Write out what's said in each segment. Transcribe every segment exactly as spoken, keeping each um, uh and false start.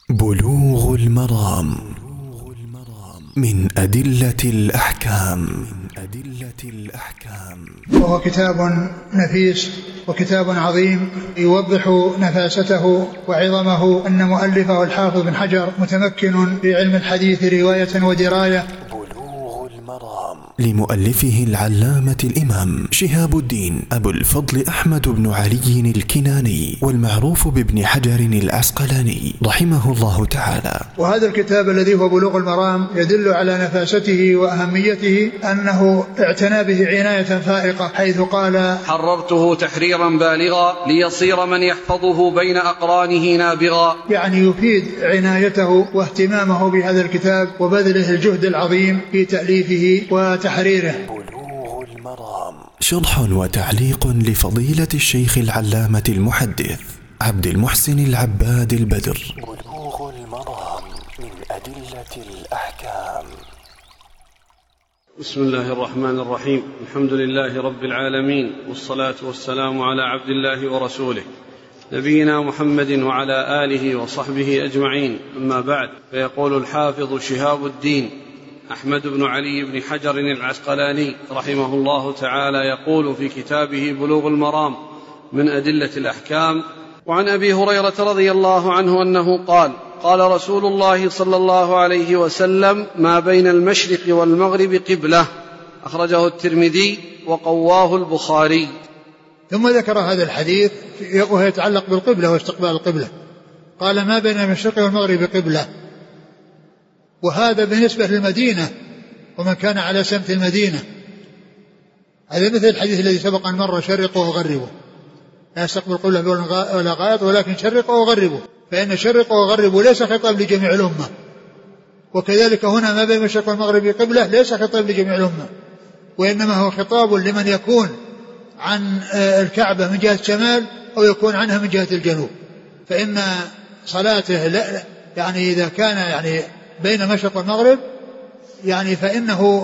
بلوغ المرام من أدلة الأحكام. وهو كتاب نفيس وكتاب عظيم يوضح نفاسته وعظمه. أن مؤلفه الحافظ بن حجر متمكن في علم الحديث رواية ودراية. لمؤلفه العلامة الإمام شهاب الدين أبو الفضل أحمد بن علي الكناني، والمعروف بابن حجر العسقلاني رحمه الله تعالى. وهذا الكتاب الذي هو بلوغ المرام يدل على نفاسته وأهميته، أنه اعتنى به عناية فائقة، حيث قال: حررته تحريرا بالغا ليصير من يحفظه بين أقرانه نابغا. يعني يفيد عنايته واهتمامه بهذا الكتاب وبذله الجهد العظيم في تأليفه وتحريره. بلوغ المرام شرح وتعليق لفضيلة الشيخ العلامة المحدث عبد المحسن العباد البدر. بلوغ المرام من أدلة الأحكام. بسم الله الرحمن الرحيم. الحمد لله رب العالمين، والصلاة والسلام على عبد الله ورسوله نبينا محمد وعلى آله وصحبه أجمعين. أما بعد، فيقول الحافظ شهاب الدين أحمد بن علي بن حجر العسقلاني رحمه الله تعالى يقول في كتابه بلوغ المرام من أدلة الأحكام: وعن أبي هريرة رضي الله عنه أنه قال: قال رسول الله صلى الله عليه وسلم: ما بين المشرق والمغرب قبلة. أخرجه الترمذي وقواه البخاري. ثم ذكر هذا الحديث وهو يتعلق بالقبلة واستقبال القبلة. قال: ما بين المشرق والمغرب قبلة. وهذا بالنسبة للمدينة ومن كان على سمت المدينة. هذا مثل الحديث الذي سبق أن مر: شرقوا وغربوا، لا يستقبل القبلة ولا غائط ولكن شرقوا وغربوا. فإن شرقوا وغربوا ليس خطاب لجميع الأمة، وكذلك هنا ما بين المشرق والمغرب قبلة ليس خطاب لجميع الأمة، وإنما هو خطاب لمن يكون عن الكعبة من جهة الشمال أو يكون عنها من جهة الجنوب. فإن صلاته لا يعني إذا كان يعني بين المشرق والمغرب يعني فإنه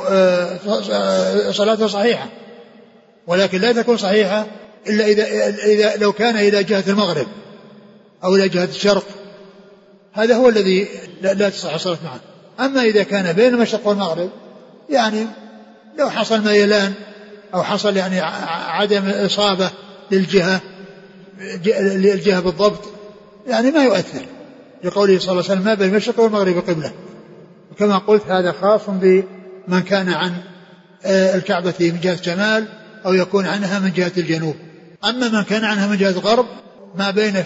صلاته صحيحة، ولكن لا تكون صحيحة إلا إذا, إذا لو كان إلى جهة المغرب أو إلى جهة الشرق، هذا هو الذي لا تصح الصلاة معه. أما إذا كان بين المشرق والمغرب يعني لو حصل ميلان أو حصل يعني عدم إصابة للجهة للجهة بالضبط يعني ما يؤثر، لقوله صلى الله عليه وسلم: ما بين المشرق والمغرب قبلة. وكما قلت هذا خاص بمن كان عن الكعبة من جهة الشمال أو يكون عنها من جهة الجنوب. أما من كان عنها من جهة الغرب ما بين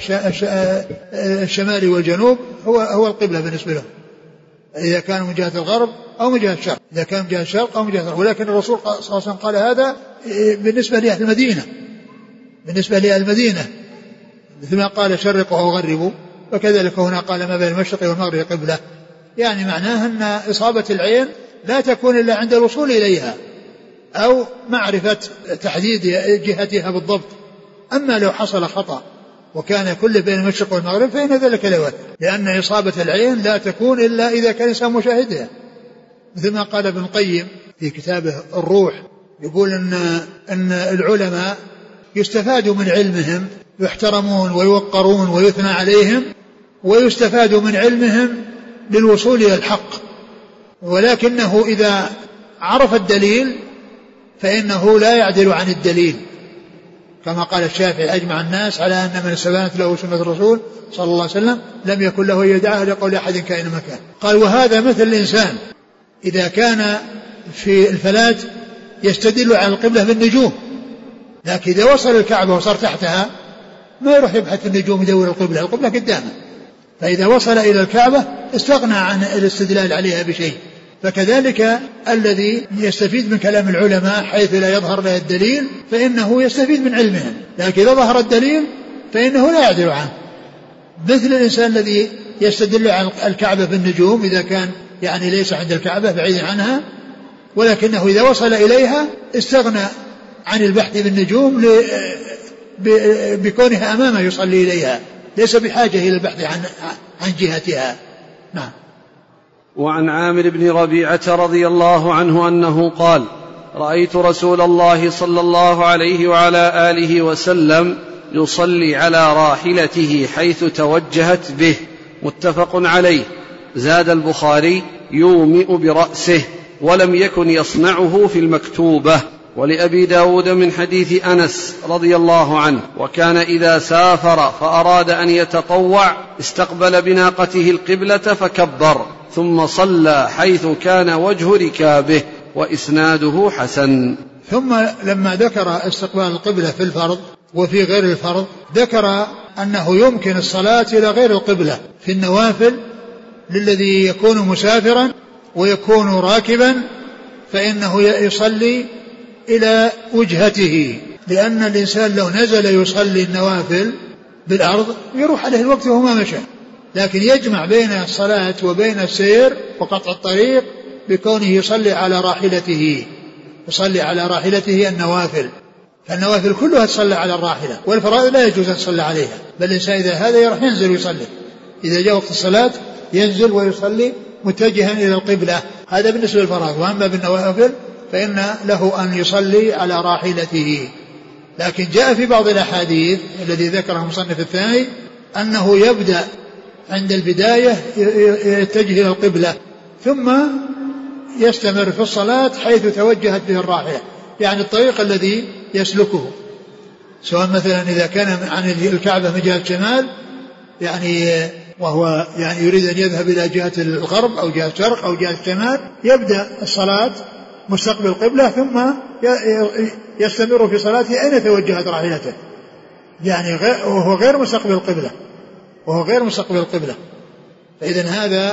الشمال والجنوب هو هو القبلة بالنسبة له، إذا كان من جهة الغرب أو من جهة الشرق، إذا كان من جهة الشرق أو من جهة الغرب. ولكن الرسول صلى الله عليه وسلم قال هذا بالنسبة لأهل المدينة، بالنسبة لأهل المدينة مثل ما قال: شرقوا أو غربوا، وكذلك هنا قال: ما بين المشرق والمغرب قبلة. يعني معناه أن إصابة العين لا تكون إلا عند الوصول إليها أو معرفة تحديد جهتها بالضبط. أما لو حصل خطأ وكان كله بين المشرق والمغرب فإن ذلك لا يؤثر، لأن إصابة العين لا تكون إلا إذا كان الإنسان مشاهدها. مثل ما قال ابن القيم في كتابه الروح، يقول أن, أن العلماء يستفاد من علمهم، يحترمون ويوقرون ويثنى عليهم، ويستفاد من علمهم للوصول إلى الحق، ولكنه إذا عرف الدليل فإنه لا يعدل عن الدليل، كما قال الشافعي: أجمع الناس على أن من استبانت له سنة الرسول صلى الله عليه وسلم لم يكن له يدعها لقول أحد كائن مكان. قال: وهذا مثل الإنسان إذا كان في الفلاة يستدل على القبلة بالنجوم، لكن إذا وصل الكعبة وصار تحتها ما يروح يبحث النجوم يدور القبلة، القبلة قدامه. فإذا وصل إلى الكعبة استغنى عن الاستدلال عليها بشيء. فكذلك الذي يستفيد من كلام العلماء حيث لا يظهر له الدليل فإنه يستفيد من علمهم، لكن إذا ظهر الدليل فإنه لا يعدل عنه. مثل الإنسان الذي يستدل على الكعبة بالنجوم إذا كان يعني ليس عند الكعبة بعيد عنها، ولكنه إذا وصل إليها استغنى عن البحث بالنجوم بكونها أمامه يصلي إليها، ليس بحاجة إلى البحث عن عن جهتها. نعم. وعن عامر بن ربيعة رضي الله عنه أنه قال: رأيت رسول الله صلى الله عليه وعلى آله وسلم يصلي على راحلته حيث توجهت به، متفق عليه. زاد البخاري: يومئ برأسه، ولم يكن يصنعه في المكتوبة. ولأبي داود من حديث أنس رضي الله عنه: وكان إذا سافر فأراد أن يتطوع استقبل بناقته القبلة فكبر ثم صلى حيث كان وجه ركابه. وإسناده حسن. ثم لما ذكر استقبال القبلة في الفرض وفي غير الفرض ذكر أنه يمكن الصلاة إلى غير القبلة في النوافل للذي يكون مسافرا ويكون راكبا، فإنه يصلي إلى وجهته، لأن الإنسان لو نزل يصلي النوافل بالأرض يروح عليه الوقت وهو ما مشى، لكن يجمع بين الصلاة وبين السير وقطع الطريق بكونه يصلي على راحلته، يصلي على راحلته النوافل، فالنوافل كلها تصلى على الراحلة، والفرائض لا يجوز أن تصلى عليها، بل الإنسان إذا هذا يروح ينزل ويصلي، إذا جاء وقت الصلاة ينزل ويصلي متجها إلى القبلة. هذا بالنسبة للفرائض. وأما بالنوافل فإن له أن يصلي على راحلته. لكن جاء في بعض الأحاديث الذي ذكره المصنف الثاني أنه يبدأ عند البداية يتجه إلى القبلة ثم يستمر في الصلاة حيث توجهت به الراحلة، يعني الطريق الذي يسلكه، سواء مثلا إذا كان عن الكعبة من جهة الشمال يعني وهو يعني يريد أن يذهب إلى جهة الغرب أو جهة الشرق أو جهة الشمال، يبدأ الصلاة مستقبل القبلة ثم يستمر في صلاته أين توجهت راحلته، يعني وهو غير مستقبل القبلة وهو غير مستقبل القبلة. فإذن هذا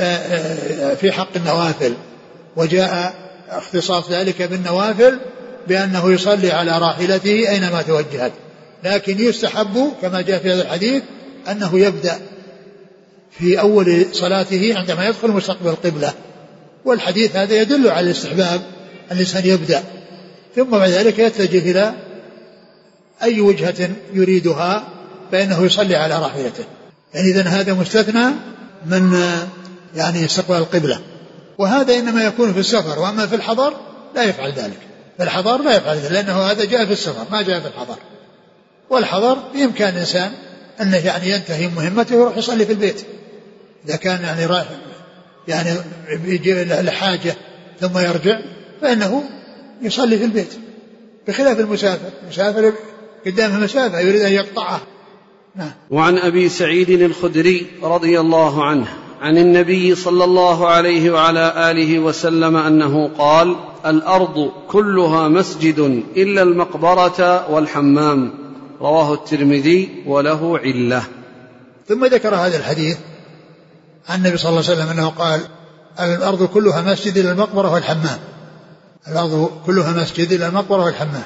في حق النوافل. وجاء اختصاص ذلك بالنوافل بأنه يصلي على راحلته أينما توجهت، لكن يستحب كما جاء في هذا الحديث أنه يبدأ في أول صلاته عندما يدخل مستقبل القبلة، والحديث هذا يدل على الاستحباب أن الإنسان يبدأ ثم بعد ذلك يتجه إلى أي وجهة يريدها فإنه يصلي على راحلته. يعني إذن هذا مستثنى من يعني استقبال القبلة، وهذا إنما يكون في السفر، وأما في الحضر لا يفعل ذلك، في الحضر لا يفعل ذلك لأنه هذا جاء في السفر ما جاء في الحضر. والحضر بإمكان الإنسان أنه يعني ينتهي مهمته ويروح يصلي في البيت إذا كان يعني رايح يعني يجي لحاجة ثم يرجع فإنه يصلي في البيت، بخلاف المسافر، المسافر قدامه مسافة يريد أن يقطعها. نعم. وعن أبي سعيد الخدري رضي الله عنه عن النبي صلى الله عليه وعلى آله وسلم أنه قال: الأرض كلها مسجد إلا المقبرة والحمام. رواه الترمذي وله علة. ثم ذكر هذا الحديث عن النبي صلى الله عليه وسلم أنه قال: الأرض كلها مسجد إلا المقبرة والحمام. الأرض كلها مسجد إلا المقبرة والحمام.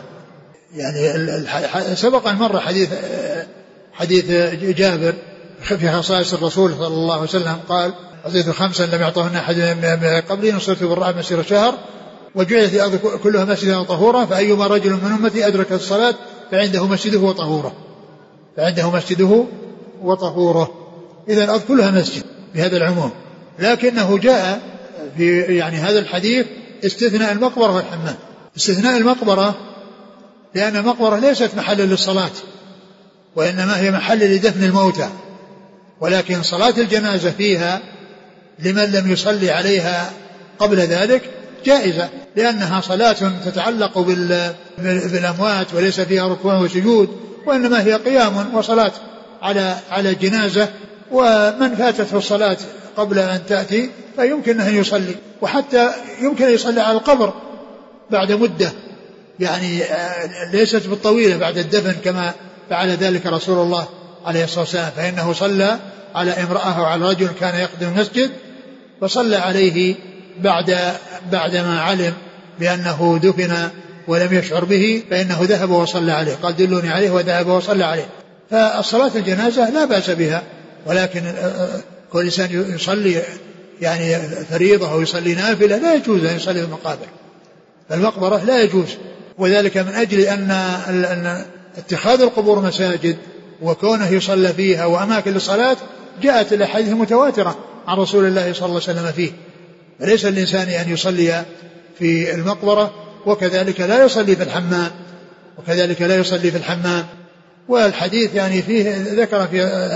يعني سبق أن مر حديث حديث جابر في خصائص الرسول صلى الله عليه وسلم قال: أعطيت خمسا لم يعطهن أحد من قبلي نصرت بالرعب مسير شهر وجعلت الأرض كلها مسجدا وطهورا فأيما رجل من أمتي أدرك الصلاة فعنده مسجده وطهوره فعنده مسجده وطهوره. إذا الأرض كلها مسجد بهذا العموم، لكنه جاء في يعني هذا الحديث استثناء المقبرة والحمام. استثناء المقبرة لأن المقبرة ليست محل للصلاة وإنما هي محل لدفن الموتى، ولكن صلاة الجنازة فيها لمن لم يصلي عليها قبل ذلك جائزة، لأنها صلاة تتعلق بالأموات وليس فيها ركوع وسجود، وإنما هي قيام وصلاة على على الجنازة، ومن فاتته الصلاة قبل أن تأتي فيمكن أن يصلي، وحتى يمكن أن يصلي على القبر بعد مدة يعني ليست بالطويلة بعد الدفن كما فعل ذلك رسول الله عليه الصلاة والسلام، فإنه صلى على امرأة وعلى رجل كان يقدم المسجد فصلى عليه بعد بعدما علم بأنه دفن ولم يشعر به، فإنه ذهب وصلى عليه، قال دلوني عليه وذهب وصلى عليه. فالصلاة الجنازة لا بأس بها، ولكن كل إنسان يصلي يعني فريضة أو يصلي نافلة لا يجوز أن يصلي في المقابر، المقبرة لا يجوز، وذلك من أجل أن, أن اتخاذ القبور مساجد وكونه يصلى فيها وأماكن للصلاة جاءت الأحاديث المتواترة عن رسول الله صلى الله عليه وسلم فيه، فليس الإنسان أن يصلي في المقبرة وكذلك لا يصلي في الحمام وكذلك لا يصلي في الحمام. والحديث يعني فيه ذكر في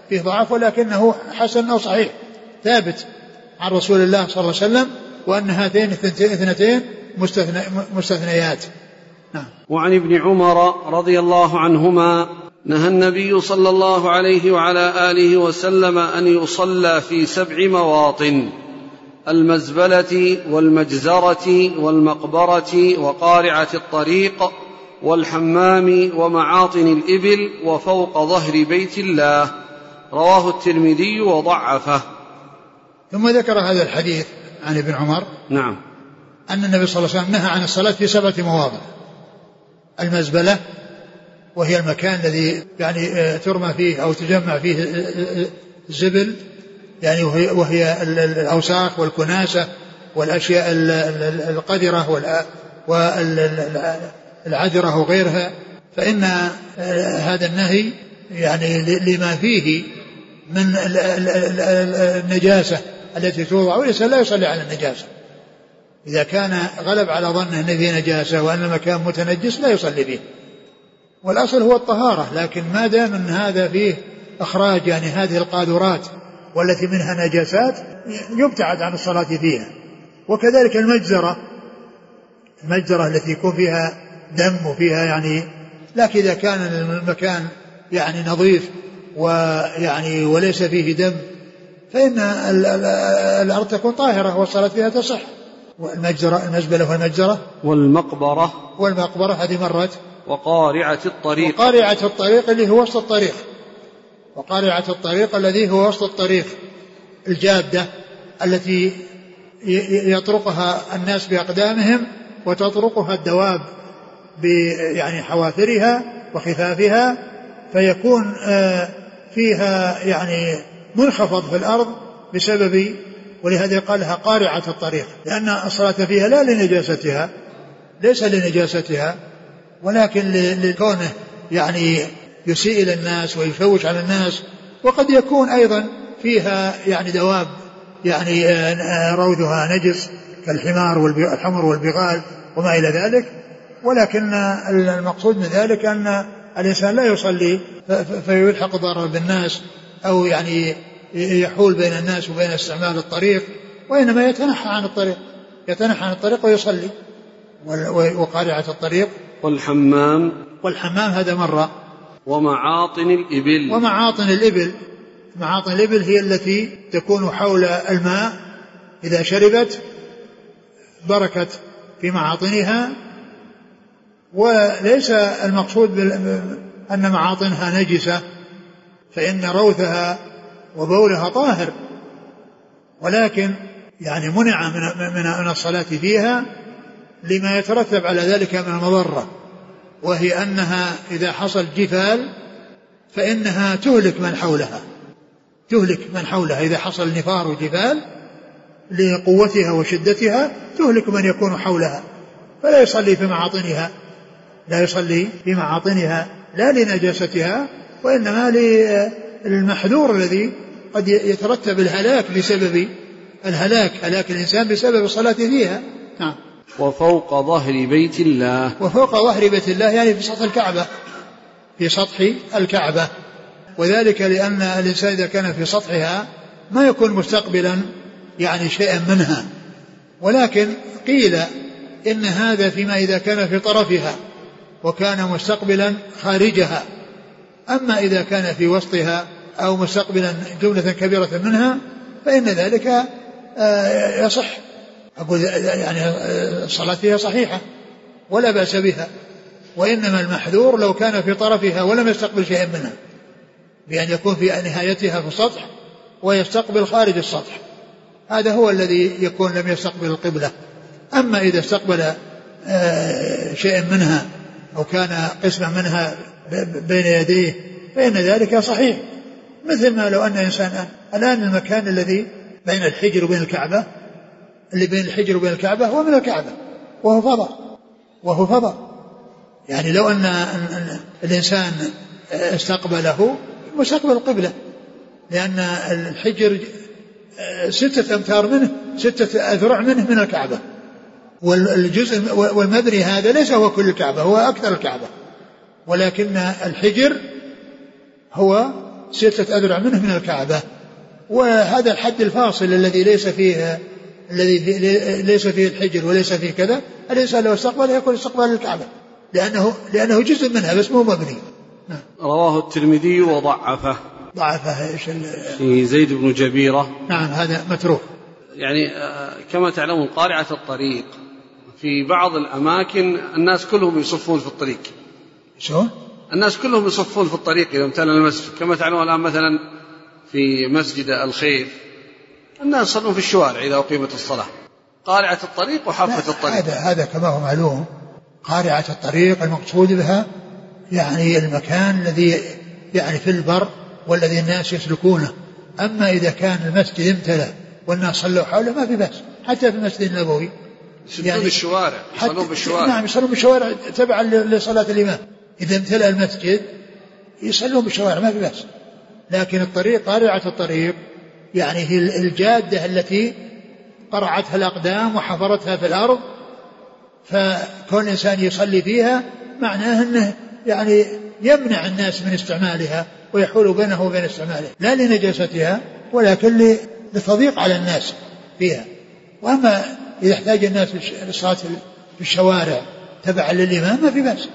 فيه ضعف ولكنه حسن أو صحيح ثابت عن رسول الله صلى الله عليه وسلم، وأن هاتين اثنتين مستثنيات. نعم. وعن ابن عمر رضي الله عنهما نهى النبي صلى الله عليه وعلى آله وسلم أن يصلى في سبع مواطن: المزبلة والمجزرة والمقبرة وقارعة الطريق والحمام ومعاطن الإبل وفوق ظهر بيت الله. رواه الترمذي وضعفه. ثم ذكر هذا الحديث عن ابن عمر نعم أن النبي صلى الله عليه وسلم نهى عن الصلاة في سبعة مواضع: المزبلة وهي المكان الذي يعني ترمى فيه أو تجمع فيه الزبل، يعني وهي الأوساخ والكناسة والأشياء القذرة والعذرة وغيرها، فإن هذا النهي يعني لما فيه من النجاسة التي توضع، والإنسان لا يصلي على النجاسة. إذا كان غلب على ظنه أن فيه نجاسة وأن المكان متنجس لا يصلي فيه، والأصل هو الطهارة، لكن ما دام من هذا فيه إخراج يعني هذه القاذورات والتي منها نجاسات يبتعد عن الصلاة فيها. وكذلك المجزرة، المجزرة التي يكون فيها دم وفيها يعني، لكن إذا كان المكان يعني نظيف ويعني وليس فيه دم فإن الأرض تكون طاهرة والصلاة فيها تصح. والمجزرة، المزبلة والمجزرة والمقبرة والمقبرة هذه مرت. وقارعة الطريق، وقارعة الطريق اللي هو وسط الطريق، وقارعة الطريق الذي هو وسط الطريق، الجادة التي يطرقها الناس بأقدامهم وتطرقها الدواب يعني حوافرها وخفافها، فيكون فيها يعني منخفض في الأرض بسبب، ولهذا قال لها قارعة الطريق، لأن الصلاة فيها لا لنجاستها، ليس لنجاستها ولكن لكونه يعني يسيء إلى الناس ويشوش على الناس، وقد يكون أيضا فيها يعني دواب يعني روثها نجس كالحمار والحمر والبغال وما إلى ذلك. ولكن المقصود من ذلك أن الإنسان لا يصلي فيلحق ضرر بالناس أو يعني يحول بين الناس وبين استعمال الطريق، وإنما يتنحى عن الطريق، يتنحى عن الطريق ويصلي. وقارعة الطريق والحمام، والحمام هذا مرة. ومعاطن الإبل، ومعاطن الإبل، معاطن الإبل هي التي تكون حول الماء، إذا شربت بركت في معاطنها، وليس المقصود أن معاطنها نجسة، فإن روثها وبولها طاهر، ولكن يعني منع من الصلاة فيها لما يترتب على ذلك من المضرة، وهي أنها إذا حصل جفال فإنها تهلك من حولها، تهلك من حولها. إذا حصل نفار وجفال لقوتها وشدتها تهلك من يكون حولها، فلا يصلي في معاطنها، لا يصلي في معاطنها لا لنجاستها وإنما للمحذور الذي قد يترتب الهلاك بسبب الهلاك هلاك الإنسان بسبب الصلاة فيها. نعم. وفوق ظهر بيت الله، وفوق ظهر بيت الله يعني في سطح الكعبة، في سطح الكعبة، وذلك لأن الإنسان إذا كان في سطحها ما يكون مستقبلا يعني شيئا منها، ولكن قيل إن هذا فيما إذا كان في طرفها وكان مستقبلا خارجها، أما إذا كان في وسطها أو مستقبلا جملة كبيرة منها فإن ذلك يصح، أقول يعني الصلاة فيها صحيحة ولا بأس بها، وإنما المحذور لو كان في طرفها ولم يستقبل شيئا منها، بأن يكون في نهايتها في السطح ويستقبل خارج السطح، هذا هو الذي يكون لم يستقبل القبلة. أما إذا استقبل شيئا منها أو كان قسما منها بين يديه فإن ذلك صحيح، مثل ما لو أن إنسان الآن المكان الذي بين الحجر وبين الكعبة، اللي بين الحجر وبين الكعبة هو من الكعبة وهو فضاء، وهو فضاء يعني لو أن الإنسان استقبله مستقبل القبلة، لأن الحجر ستة أمتار منه، ستة أذرع منه من الكعبة، والجزء والمبني هذا ليس هو كل الكعبة، هو أكثر الكعبة، ولكن الحجر هو ستة أذرع منه من الكعبة. وهذا الحد الفاصل الذي ليس فيه الذي ليس فيه الحجر وليس فيه كذا، الإنسان لو استقبل يكون استقبال الكعبة لأنه لأنه جزء منها بس مو مبني. نعم. رواه الترمذي وضعفه. ضعفه ايش في زيد بن جبيرة. نعم هذا متروك. يعني كما تعلمون قارعة الطريق في بعض الأماكن الناس كلهم يصفون في الطريق. شو؟ الناس كلهم يصفون في الطريق إذا امتلأ المسجد، كما تعلمون الآن مثلا في مسجد الخير الناس يصلون في الشوارع إذا أقيمت الصلاة. قارعة الطريق وحافة الطريق هذا هذا كما هو معلوم. قارعة الطريق المقصود بها يعني المكان الذي يعني في البر والذي الناس يسلكونه. أما إذا كان المسجد امتلأ والناس صلوا حوله ما في بأس، حتى في المسجد النبوي يصلون يعني الشوارع يصلون بالشوارع. نعم يصلون بالشوارع تبعا لصلاة الإمام. إذا امتلأ المسجد يصلون بالشوارع ما في بأس. لكن الطريق قارعة الطريق يعني هي الجادة التي قرعتها الأقدام وحفرتها في الأرض، فكون الإنسان يصلي فيها معناه أنه يعني يمنع الناس من استعمالها ويحول بينه وبين استعمالها، لا لنجاستها ولكن لتضييق على الناس فيها. وأما إذا احتاج الناس للصلاة في الشوارع تبعا للإمام ما في بأس.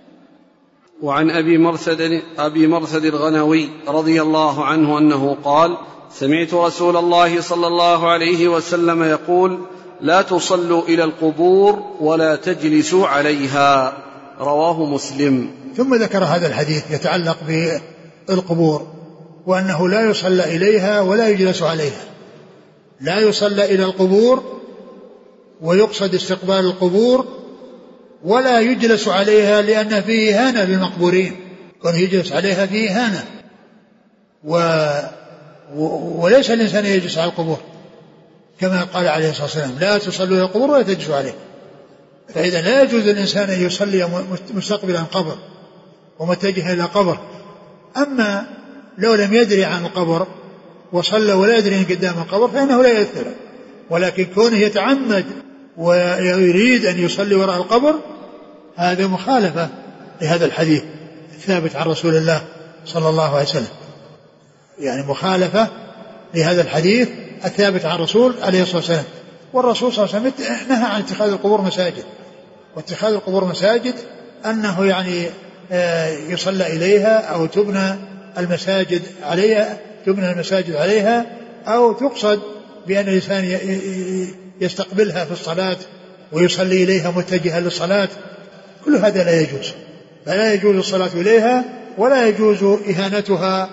وعن أبي مرثد, أبي مرثد الغنوي رضي الله عنه أنه قال: سمعت رسول الله صلى الله عليه وسلم يقول: لا تصلوا إلى القبور ولا تجلسوا عليها. رواه مسلم. ثم ذكر هذا الحديث يتعلق بالقبور وأنه لا يصلى إليها ولا يجلس عليها. لا يصلى إلى القبور ويقصد استقبال القبور، ولا يجلس عليها لأن فيه إهانة للمقبورين، كون يجلس عليها فيه إهانة. و... و... وليس الإنسان يجلس على القبور كما قال عليه الصلاة والسلام: لا تصلوا إلى القبور ولا تجلسوا عليها. فإذا لا يجوز الإنسان أن يصلي مستقبلا قبر ومتجها إلى قبر. أما لو لم يدري عن القبر وصلى ولا يدري أن قدام القبر فإنه لا يأثر، ولكن كونه يتعمد ويريد أن يصلي وراء القبر هذا مخالفة لهذا الحديث الثابت عن رسول الله صلى الله عليه وسلم، يعني مخالفة لهذا الحديث الثابت عن الرسول عليه الصلاة والسلام. والرسول صلى الله عليه وسلم نهى عن اتخاذ القبور مساجد، واتخاذ القبور مساجد أنه يعني يصلى إليها أو تبنى المساجد عليها تبنى المساجد عليها أو تقصد بأن الإنسان يستقبلها في الصلاة ويصلي إليها متجها للصلاة. كل هذا لا يجوز، فلا يجوز الصلاة إليها ولا يجوز إهانتها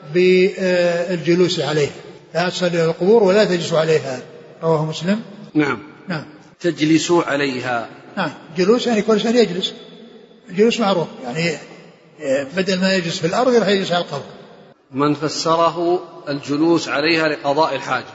بالجلوس عليها. لا تصلي إلى القبور ولا تجلس عليها. رواه مسلم. نعم. نعم. تجلسوا عليها. نعم. جلوس يعني كل إنسان يجلس، الجلوس معروف، يعني بدل ما يجلس في الأرض راح يجلس على القبر. من فسره الجلوس عليها لقضاء الحاجة،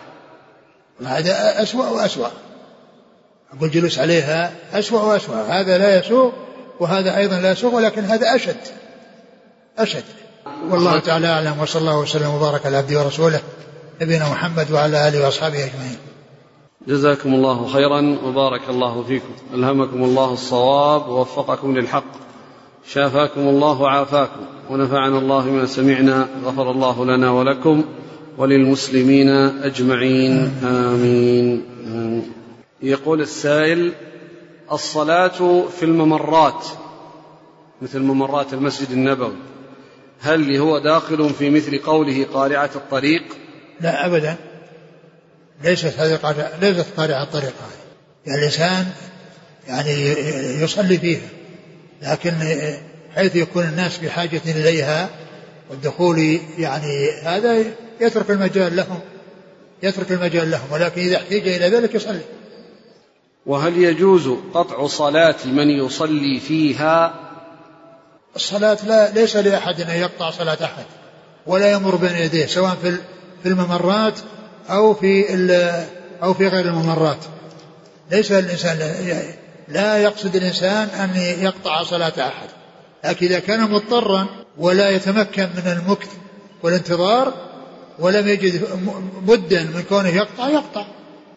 هذا أسوأ وأسوأ. أقول جلوس عليها أسوأ وأسوأ، هذا لا يسوء وهذا أيضا لا يسوء، ولكن هذا أشد أشد. والله تعالى أعلم، وصلى الله وسلم وبارك على عبده ورسوله نبينا محمد وعلى آله وأصحابه أجمعين. جزاكم الله خيرا وبارك الله فيكم، ألهمكم الله الصواب ووفقكم للحق، شافاكم الله وعافاكم، ونفعنا الله بما سمعنا، غفر الله لنا ولكم وللمسلمين أجمعين، آمين. يقول السائل: الصلاة في الممرات مثل ممرات المسجد النبوي، هل هو داخل في مثل قوله قارعة الطريق؟ لا أبدا، ليست هذه قارعة، ليست قارعة الطريق، يعني الإنسان يعني يصلي فيها، لكن حيث يكون الناس بحاجة إليها والدخول يعني هذا يترك المجال لهم يترك المجال لهم ولكن إذا احتاج إلى ذلك يصلي. وهل يجوز قطع صلاة من يصلي فيها؟ الصلاة لا ليس لأحد أن يقطع صلاة أحد ولا يمر بين يديه، سواء في في الممرات أو في أو في غير الممرات. ليس الإنسان لا يقصد الإنسان أن يقطع صلاة أحد، لكن إذا كان مضطرا ولا يتمكن من المكث والانتظار ولم يجد بدا من كونه يقطع يقطع.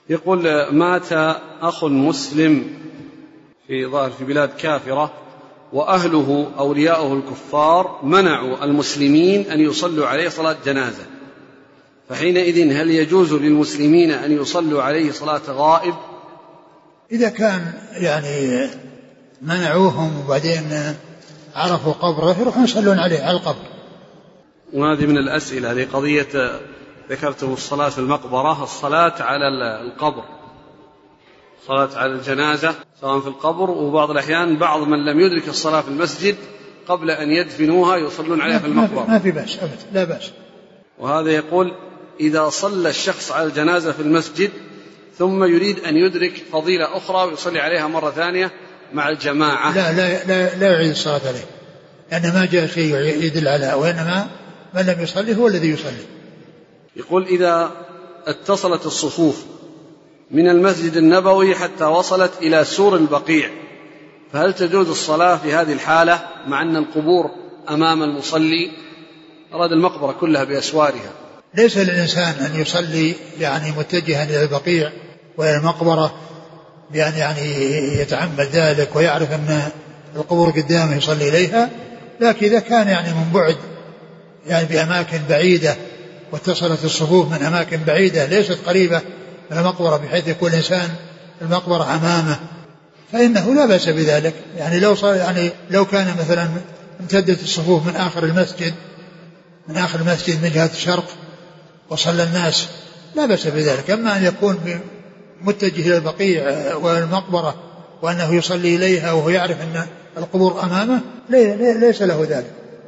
يقول: مات أخ مسلم في ظاهر في بلاد كافرة وأهله أولياؤه الكفار منعوا المسلمين أن يصلوا عليه صلاة جنازة، فحينئذ هل يجوز للمسلمين أن يصلوا عليه صلاة غائب؟ إذا كان يعني منعوهم وبعدين عرفوا قبره يروحون يصلون عليه على القبر. وهذه من الأسئلة، هذه قضية ذكرته الصلاة في المقبرة، الصلاة على القبر، صلاة على الجنازة سواء في القبر، وبعض الأحيان بعض من لم يدرك الصلاة في المسجد قبل أن يدفنوها يصلون عليها في المقبرة. ما في بأس أبدا، لا بأس. وهذا يقول إذا صلى الشخص على الجنازة في المسجد ثم يريد أن يدرك فضيلة أخرى ويصلي عليها مرة ثانية مع الجماعة، لا لا لا, لا يعيد الصلاة عليه، لأن ما جاء شيء يدل على، وإنما من لم يصلي هو الذي يصلي. يقول إذا اتصلت الصفوف من المسجد النبوي حتى وصلت إلى سور البقيع، فهل تجوز الصلاة في هذه الحالة مع أن القبور أمام المصلي؟ أراد المقبرة كلها بأسوارها. ليس للإنسان أن يصلي يعني متجها إلى البقيع وإلى المقبرة بأن يعني يتعمد ذلك ويعرف أن القبور قدامه يصلي إليها، لكن إذا كان يعني من بعد يعني بأماكن بعيدة واتصلت الصفوف من أماكن بعيدة ليست قريبة من المقبرة بحيث يكون الإنسان المقبرة أمامه، فإنه لا بأس بذلك. يعني لو صار يعني لو كان مثلا امتدت الصفوف من آخر المسجد من آخر المسجد من جهة الشرق وصلى الناس لا بأس بذلك. أما أن يكون متجه إلى البقيع والمقبرة وأنه يصلي إليها وهو يعرف أن القبور أمامه ليس له ذلك.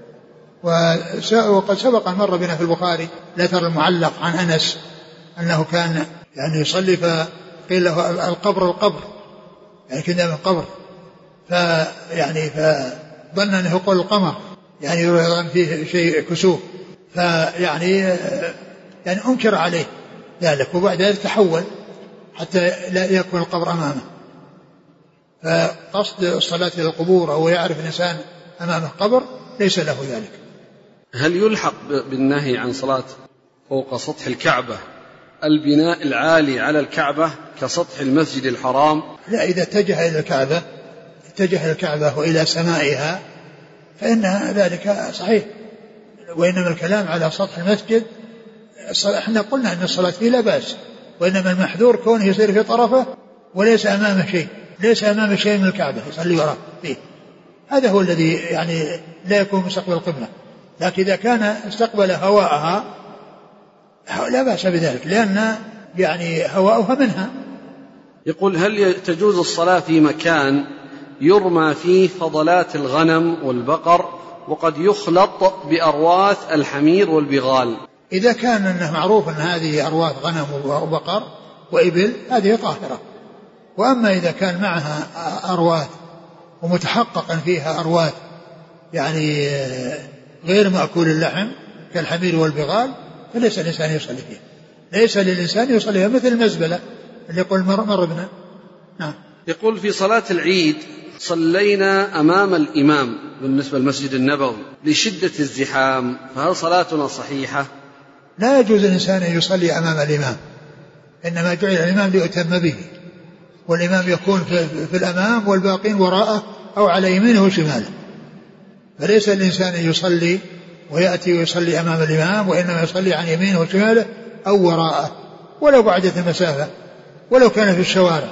وقد سبق أن مر بنا في البخاري الأثر المعلق عن أنس أنه كان يعني يصلي فقيل له القبر القبر يعني كنا من قبر، فيعني فظن أنه يقول القمر يعني يرى فيه شيء كسوف، فيعني يعني أنكر عليه ذلك، وبعد ذلك تحول حتى لا يكون القبر أمامه. فقصد الصلاة إلى القبور أو يعرف الإنسان أمامه قبر ليس له ذلك. هل يلحق بالنهي عن صلاة فوق سطح الكعبة البناء العالي على الكعبة كسطح المسجد الحرام؟ لا، إذا اتجه إلى الكعبة اتجه إلى الكعبة وإلى سمائها فإن ذلك صحيح، وإنما الكلام على سطح المسجد احنا قلنا أن الصلاة فيه لا بأس، وإنما المحذور كونه يصير في طرفه وليس أمامه شيء، ليس أمامه شيء من الكعبة يصلي وراء فيه، هذا هو الذي يعني لا يكون مستقبل القبلة. لكن إذا كان استقبل هواءها لا بأس بذلك، لأن يعني هواءها منها. يقول هل تجوز الصلاة في مكان يرمى فيه فضلات الغنم والبقر وقد يخلط بأرواث الحمير والبغال؟ إذا كان أنه معروف أن هذه أرواث غنم وبقر وإبل هذه طاهرة، وأما إذا كان معها أرواث ومتحققا فيها أرواث يعني غير مأكول اللحم كالحمير والبغال فليس الإنسان يصلي فيها، ليس للإنسان يصلي فيها مثل المزبلة اللي يقول مر بنا. نعم. يقول في صلاة العيد صلينا أمام الإمام بالنسبة للمسجد النبوي لشدة الزحام، فهل صلاتنا صحيحة؟ لا يجوز الإنسان أن يصلي أمام الإمام، إنما جعل الإمام ليؤتم به، والإمام يكون في, في الأمام والباقين وراءه أو على يمينه وشماله، فليس الإنسان أن يصلي ويأتي ويصلي أمام الإمام، وإنما يصلي عن يمينه وشماله أو وراءه ولو بعدت المسافة ولو كان في الشوارع.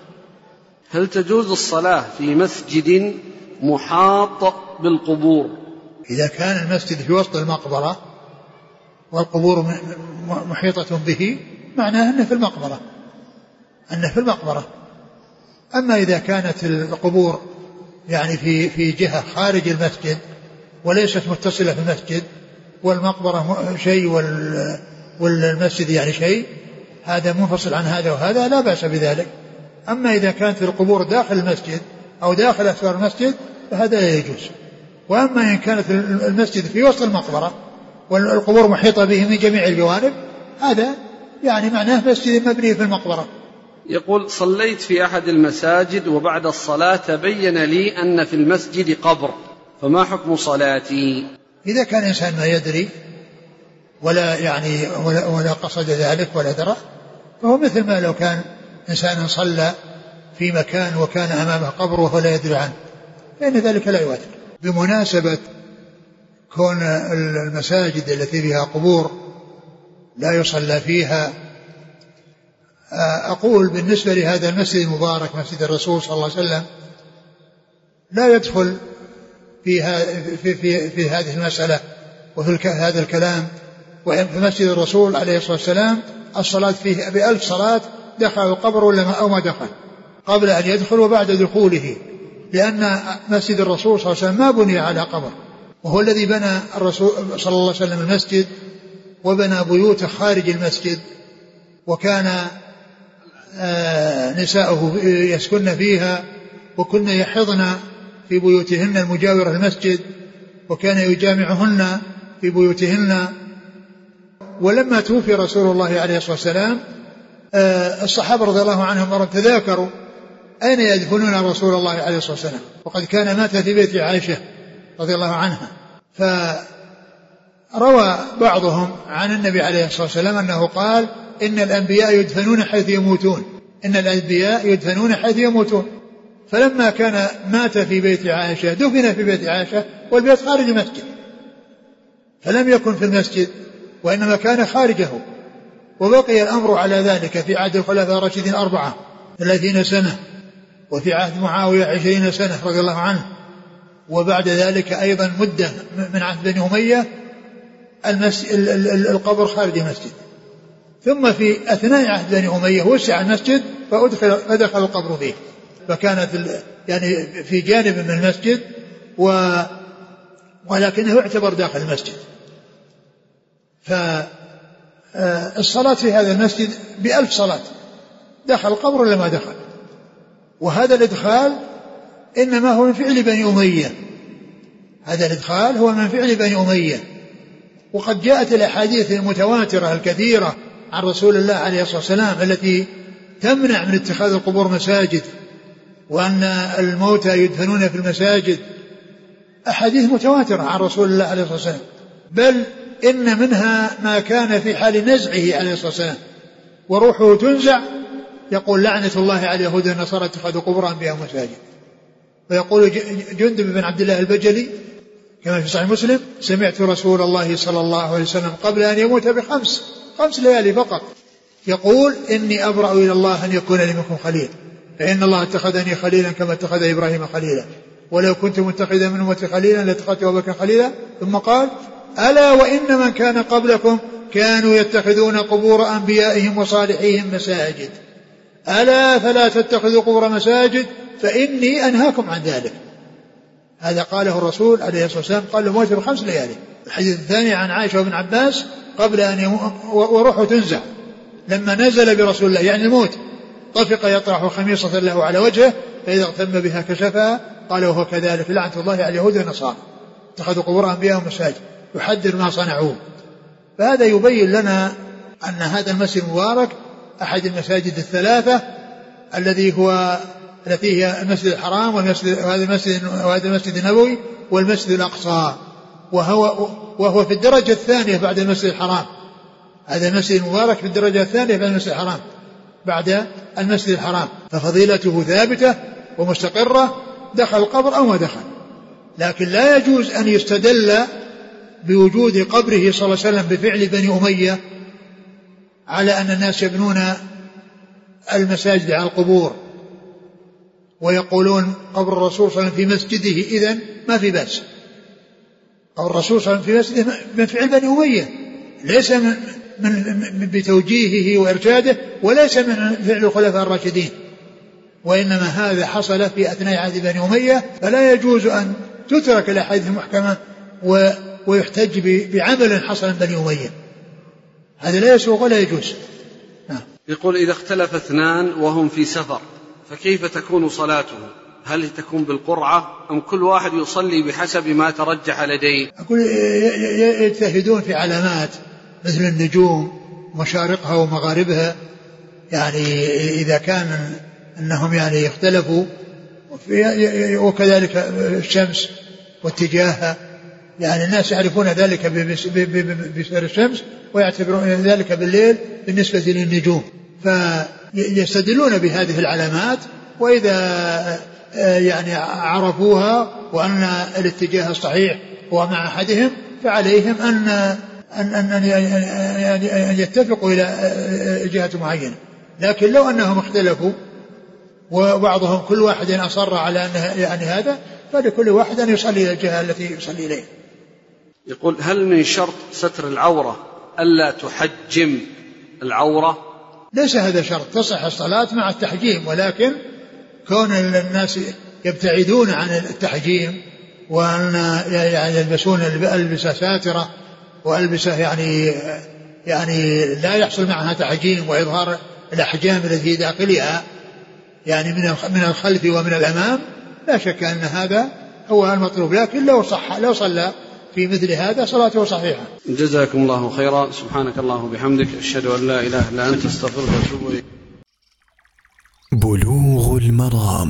هل تجوز الصلاة في مسجد محاط بالقبور؟ إذا كان المسجد في وسط المقبرة والقبور محيطة به معناه أنه في المقبرة أنه في المقبرة. أما إذا كانت القبور يعني في في جهة خارج المسجد وليست متصلة في المسجد والمقبرة شيء والمسجد يعني شيء، هذا منفصل عن هذا وهذا لا بأس بذلك. أما إذا كانت القبور داخل المسجد أو داخل أسوار المسجد فهذا لا يجوز. وأما إن كانت المسجد في وسط المقبرة والقبور محيطة به من جميع الجوانب هذا يعني معناه مسجد مبني في المقبرة. يقول صليت في أحد المساجد وبعد الصلاة تبين لي أن في المسجد قبر، فما حكم صلاتي؟ إذا كان إنسان ما يدري ولا يعني ولا, ولا قصد ذلك ولا درى فهو مثل ما لو كان إنسان صلى في مكان وكان أمامه قبر وهو لا يدري عنه، فإن ذلك لا يؤثر. بمناسبة كون المساجد التي فيها قبور لا يصلى فيها، أقول بالنسبة لهذا المسجد المبارك مسجد الرسول صلى الله عليه وسلم لا يدخل في, في, في, في هذه المسألة وفي هذا الكلام. وإن في مسجد الرسول عليه الصلاة والسلام الصلاة فيه بألف صلاة دخل القبر ولا ما أو ما دخل قبل أن يدخل وبعد دخوله، لأن مسجد الرسول صلى الله عليه وسلم ما بني على قبر، وهو الذي بنى الرسول صلى الله عليه وسلم المسجد وبنى بيوت خارج المسجد، وكان نساؤه يسكن فيها وكن يحضن في بيوتهن المجاورة للمسجد، وكان يجامعهن في بيوتهن. ولما توفي رسول الله عليه الصلاة والسلام الصحابة رضي الله عنهم تذاكروا أين يدفنون رسول الله عليه الصلاة والسلام، وقد كان مات في بيت عائشة رضي الله عنها. فروى بعضهم عن النبي عليه الصلاة والسلام أنه قال إن الأنبياء يدفنون حيث يموتون، إن الأنبياء يدفنون حيث يموتون. فلما كان مات في بيت عائشة دفن في بيت عائشة والبيت خارج المسجد، فلم يكن في المسجد وإنما كان خارجه. وبقي الأمر على ذلك في عهد الخلفاء الراشدين أربعة ثلاثين سنة، وفي عهد معاوية عشرين سنة رضي الله عنه، وبعد ذلك أيضا مدة من عهد بني أمية القبر خارج المسجد. ثم في أثناء عهد بني أمية وسع المسجد فأدخل فدخل القبر فيه، فكانت يعني في جانب من المسجد و ولكنه يعتبر داخل المسجد. فالصلاة في هذا المسجد بألف صلاة دخل القبر ولا ما دخل. وهذا الإدخال إنما هو من فعل بني أمية، هذا الإدخال هو من فعل بني أمية. وقد جاءت الأحاديث المتواترة الكثيرة عن رسول الله عليه الصلاة والسلام التي تمنع من اتخاذ القبور مساجد، وأن الموتى يدفنون في المساجد، أحاديث متواترة عن رسول الله عليه الصلاة والسلام. بل إن منها ما كان في حال نزعه عليه الصلاة والسلام وروحه تنزع يقول لعنة الله على اليهود والنصارى اتخذوا قبور أنبياء مساجد. ويقول جندب بن عبد الله البجلي كما في صحيح مسلم سمعت رسول الله صلى الله عليه وسلم قبل أن يموت بخمس خمس ليالي فقط يقول إني أبرأ إلى الله أن يكون لي منكم خليل، فإن الله اتخذني خليلا كما اتخذ إبراهيم خليلا، ولو كنت متخذا من أمتي خليلا لاتخذت أبا بكر خليلا. ثم قال ألا وإن من كان قبلكم كانوا يتخذون قبور أنبيائهم وصالحيهم مساجد، ألا فلا تتخذوا قبور مساجد فإني أنهاكم عن ذلك. هذا قاله الرسول عليه الصلاة والسلام قال له موت بخمس ليالي. الحديث الثاني عن عائشة وابن عباس قبل أن يموت وروحه تنزع لما نزل برسول الله يعني الموت طفق يطرح خميصة له على وجهه فإذا اغتم بها كشفها قال وهو كذلك لعنة الله على اليهود والنصارى اتخذوا قبور أنبيائهم مساجد يحذر ما صنعوه. فهذا يبين لنا أن هذا المسجد المبارك أحد المساجد الثلاثة الذي هو التي هي المسجد الحرام والمسجد وهذا المسجد وهذا المسجد النبوي والمسجد الأقصى، وهو وهو في الدرجة الثانية بعد المسجد الحرام. هذا المسجد المبارك في الدرجة الثانية بعد المسجد الحرام بعد المسجد الحرام، ففضيلته ثابتة ومستقرة دخل القبر أو ما دخل. لكن لا يجوز أن يستدل بوجود قبره صلى الله عليه وسلم بفعل بني أمية على أن الناس يبنون المساجد على القبور ويقولون قبر الرسول صلى الله عليه وسلم في مسجده، إذن ما في بأس. قبر الرسول صلى الله عليه وسلم في مسجده من فعل بني أمية، ليس من, من بتوجيهه وإرشاده، وليس من فعل الخلفاء الراشدين، وإنما هذا حصل في أثناء عهد بني أمية. فلا يجوز أن تترك الأحاديث المحكمة ويحتج بعمل حصل بني أمية، هذا لا يسوغ ولا يجوز. يقول إذا اختلف اثنان وهم في سفر فكيف تكون صلاته؟ هل تكون بالقرعة أم كل واحد يصلي بحسب ما ترجح لديه؟ أقول يجتهدون في علامات مثل النجوم مشارقها ومغاربها، يعني إذا كان أنهم يعني يختلفوا، وكذلك الشمس واتجاهها، يعني الناس يعرفون ذلك بسير الشمس ويعتبرون ذلك بالليل بالنسبة للنجوم، فيستدلون بهذه العلامات. وإذا يعني عرفوها وأن الاتجاه الصحيح هو مع أحدهم، فعليهم أن أن أن أن يتفقوا إلى جهة معينة. لكن لو أنهم اختلفوا وبعضهم كل واحد أصر على أن يعني هذا، فلكل واحد أن يصلي إلى الجهة التي يصلي إليها. يقول: هل من شرط ستر العورة ألا تحجم العورة؟ ليس هذا شرط، تصح الصلاة مع التحجيم، ولكن كون الناس يبتعدون عن التحجيم وأن يعني يلبسون ألبسة ساترة وألبسة يعني يعني لا يحصل معها تحجيم وإظهار الأحجام التي داخلها يعني من من الخلف ومن الأمام، لا شك أن هذا هو المطلوب. لكن لو صح لو صلى في مثل هذا صلاته صحيحة. جزاكم الله خيرا. سبحانك اللهم وبحمدك، أشهد أن لا إله إلا أنت، أستغفرك وأتوب إليك. بلوغ المرام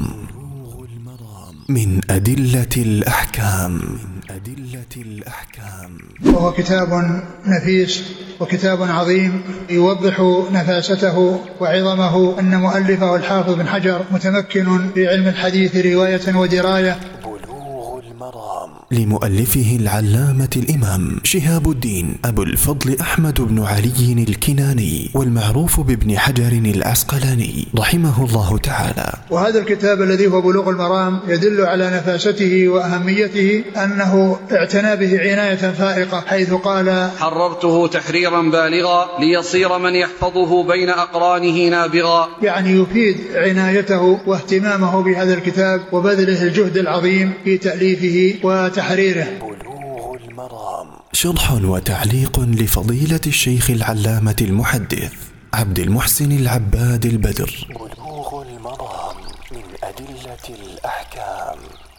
من أدلة الأحكام. أدلة الأحكام وهو كتاب نفيس وكتاب عظيم يوضح نفاسته وعظمه. أن مؤلفه الحافظ بن حجر متمكن في علم الحديث رواية ودراية. بلوغ المرام لمؤلفه العلامة الإمام شهاب الدين أبو الفضل أحمد بن علي الكناني، والمعروف بابن حجر العسقلاني رحمه الله تعالى. وهذا الكتاب الذي هو بلوغ المرام يدل على نفاسته وأهميته، أنه اعتنى به عناية فائقة، حيث قال: حررته تحريرا بالغا ليصير من يحفظه بين أقرانه نابغا. يعني يفيد عنايته واهتمامه بهذا الكتاب وبذله الجهد العظيم في تأليفه وتحريره. بلوغ المرام شرح وتعليق لفضيلة الشيخ العلامة المحدث عبد المحسن العباد البدر. بلوغ المرام من أدلة الأحكام.